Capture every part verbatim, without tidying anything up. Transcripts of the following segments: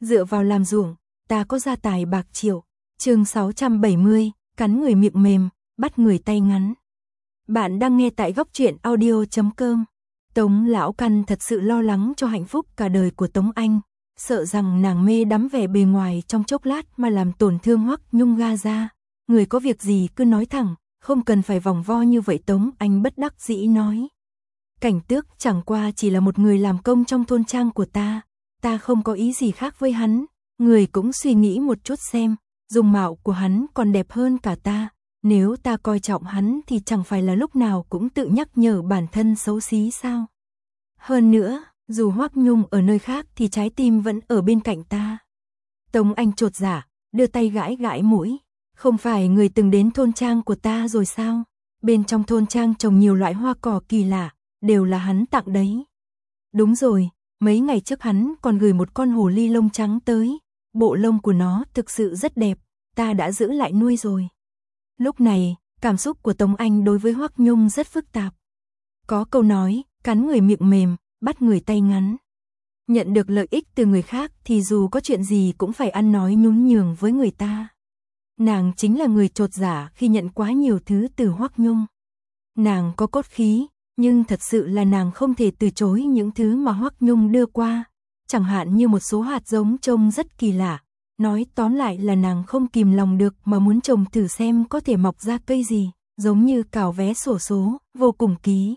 dựa vào làm ruộng, ta có gia tài bạc triệu. Chương sáu trăm bảy mươi, cắn người miệng mềm, bắt người tay ngắn. Bạn đang nghe tại góc truyện audio chấm com. Tống Lão Căn thật sự lo lắng cho hạnh phúc cả đời của Tống Anh, sợ rằng nàng mê đắm vẻ bề ngoài trong chốc lát mà làm tổn thương Hoắc Nhung ga ra. Người có việc gì cứ nói thẳng, không cần phải vòng vo như vậy. Tống Anh bất đắc dĩ nói. Cảnh Tước chẳng qua chỉ là một người làm công trong thôn trang của ta, ta không có ý gì khác với hắn. Người cũng suy nghĩ một chút xem, dung mạo của hắn còn đẹp hơn cả ta. Nếu ta coi trọng hắn thì chẳng phải là lúc nào cũng tự nhắc nhở bản thân xấu xí sao? Hơn nữa, dù Hoắc Nhung ở nơi khác thì trái tim vẫn ở bên cạnh ta. Tống Anh chột dạ, đưa tay gãi gãi mũi. Không phải người từng đến thôn trang của ta rồi sao? Bên trong thôn trang trồng nhiều loại hoa cỏ kỳ lạ, đều là hắn tặng đấy. Đúng rồi, mấy ngày trước hắn còn gửi một con hồ ly lông trắng tới. Bộ lông của nó thực sự rất đẹp, ta đã giữ lại nuôi rồi. Lúc này, cảm xúc của Tống Anh đối với Hoắc Nhung rất phức tạp. Có câu nói, cắn người miệng mềm, bắt người tay ngắn. Nhận được lợi ích từ người khác thì dù có chuyện gì cũng phải ăn nói nhún nhường với người ta. Nàng chính là người chột dạ khi nhận quá nhiều thứ từ Hoắc Nhung. Nàng có cốt khí, nhưng thật sự là nàng không thể từ chối những thứ mà Hoắc Nhung đưa qua. Chẳng hạn như một số hạt giống trông rất kỳ lạ. Nói tóm lại là nàng không kìm lòng được mà muốn trồng thử xem có thể mọc ra cây gì, giống như cào vé xổ số, vô cùng ký.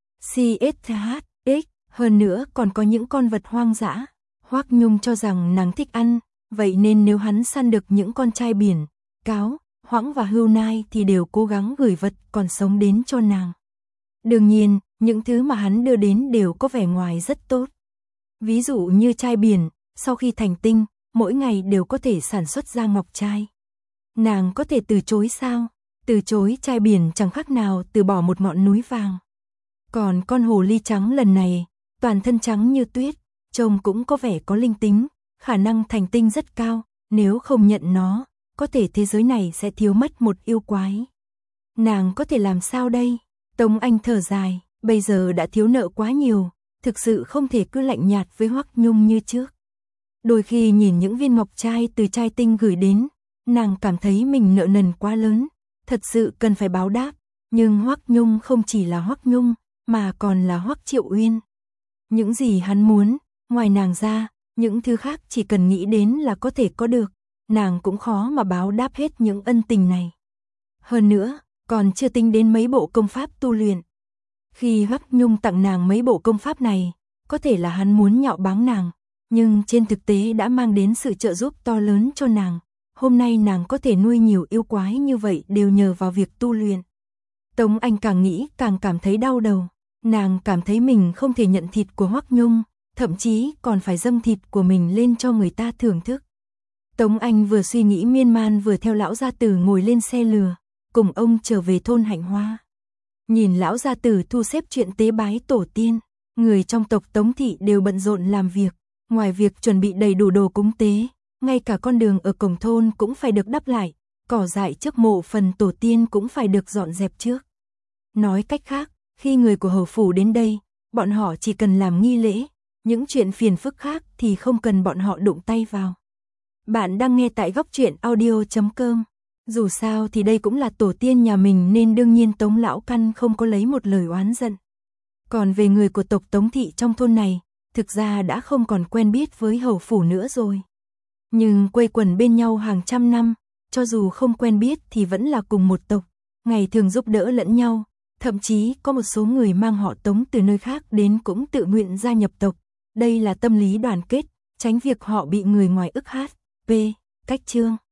xê ét hát ích, hơn nữa còn có những con vật hoang dã. Hoắc Nhung cho rằng nàng thích ăn, vậy nên nếu hắn săn được những con trai biển, cáo, hoãng và hươu nai thì đều cố gắng gửi vật còn sống đến cho nàng. Đương nhiên, những thứ mà hắn đưa đến đều có vẻ ngoài rất tốt. Ví dụ như trai biển, sau khi thành tinh, mỗi ngày đều có thể sản xuất ra ngọc trai. Nàng có thể từ chối sao? Từ chối trai biển chẳng khác nào từ bỏ một ngọn núi vàng. Còn con hồ ly trắng lần này, toàn thân trắng như tuyết, trông cũng có vẻ có linh tính, khả năng thành tinh rất cao, nếu không nhận nó, có thể thế giới này sẽ thiếu mất một yêu quái. Nàng có thể làm sao đây? Tống Anh thở dài, bây giờ đã thiếu nợ quá nhiều, thực sự không thể cứ lạnh nhạt với Hoắc Nhung như trước. Đôi khi nhìn những viên ngọc trai từ trai tinh gửi đến, nàng cảm thấy mình nợ nần quá lớn, thật sự cần phải báo đáp. Nhưng Hoắc Nhung không chỉ là Hoắc Nhung, mà còn là Hoắc Triệu Uyên. Những gì hắn muốn, ngoài nàng ra, những thứ khác chỉ cần nghĩ đến là có thể có được, nàng cũng khó mà báo đáp hết những ân tình này. Hơn nữa, còn chưa tính đến mấy bộ công pháp tu luyện. Khi Hoắc Nhung tặng nàng mấy bộ công pháp này, có thể là hắn muốn nhạo báng nàng, nhưng trên thực tế đã mang đến sự trợ giúp to lớn cho nàng. Hôm nay nàng có thể nuôi nhiều yêu quái như vậy đều nhờ vào việc tu luyện. Tống Anh càng nghĩ càng cảm thấy đau đầu. Nàng cảm thấy mình không thể nhận thịt của Hoắc Nhung, thậm chí còn phải dâng thịt của mình lên cho người ta thưởng thức. Tống Anh vừa suy nghĩ miên man vừa theo lão gia tử ngồi lên xe lừa, cùng ông trở về thôn Hạnh Hoa. Nhìn lão gia tử thu xếp chuyện tế bái tổ tiên, người trong tộc Tống thị đều bận rộn làm việc. Ngoài việc chuẩn bị đầy đủ đồ cúng tế, ngay cả con đường ở cổng thôn cũng phải được đắp lại, cỏ dại trước mộ phần tổ tiên cũng phải được dọn dẹp trước. Nói cách khác, khi người của hầu phủ đến đây, bọn họ chỉ cần làm nghi lễ, những chuyện phiền phức khác thì không cần bọn họ đụng tay vào. Bạn đang nghe tại góc truyện audio chấm com. Dù sao thì đây cũng là tổ tiên nhà mình nên đương nhiên Tống Lão Căn không có lấy một lời oán giận. Còn về người của tộc Tống thị trong thôn này, thực ra đã không còn quen biết với hầu phủ nữa rồi. Nhưng quây quần bên nhau hàng trăm năm, cho dù không quen biết thì vẫn là cùng một tộc, ngày thường giúp đỡ lẫn nhau, thậm chí có một số người mang họ Tống từ nơi khác đến cũng tự nguyện gia nhập tộc. Đây là tâm lý đoàn kết, tránh việc họ bị người ngoài ức hát. P. Cách chương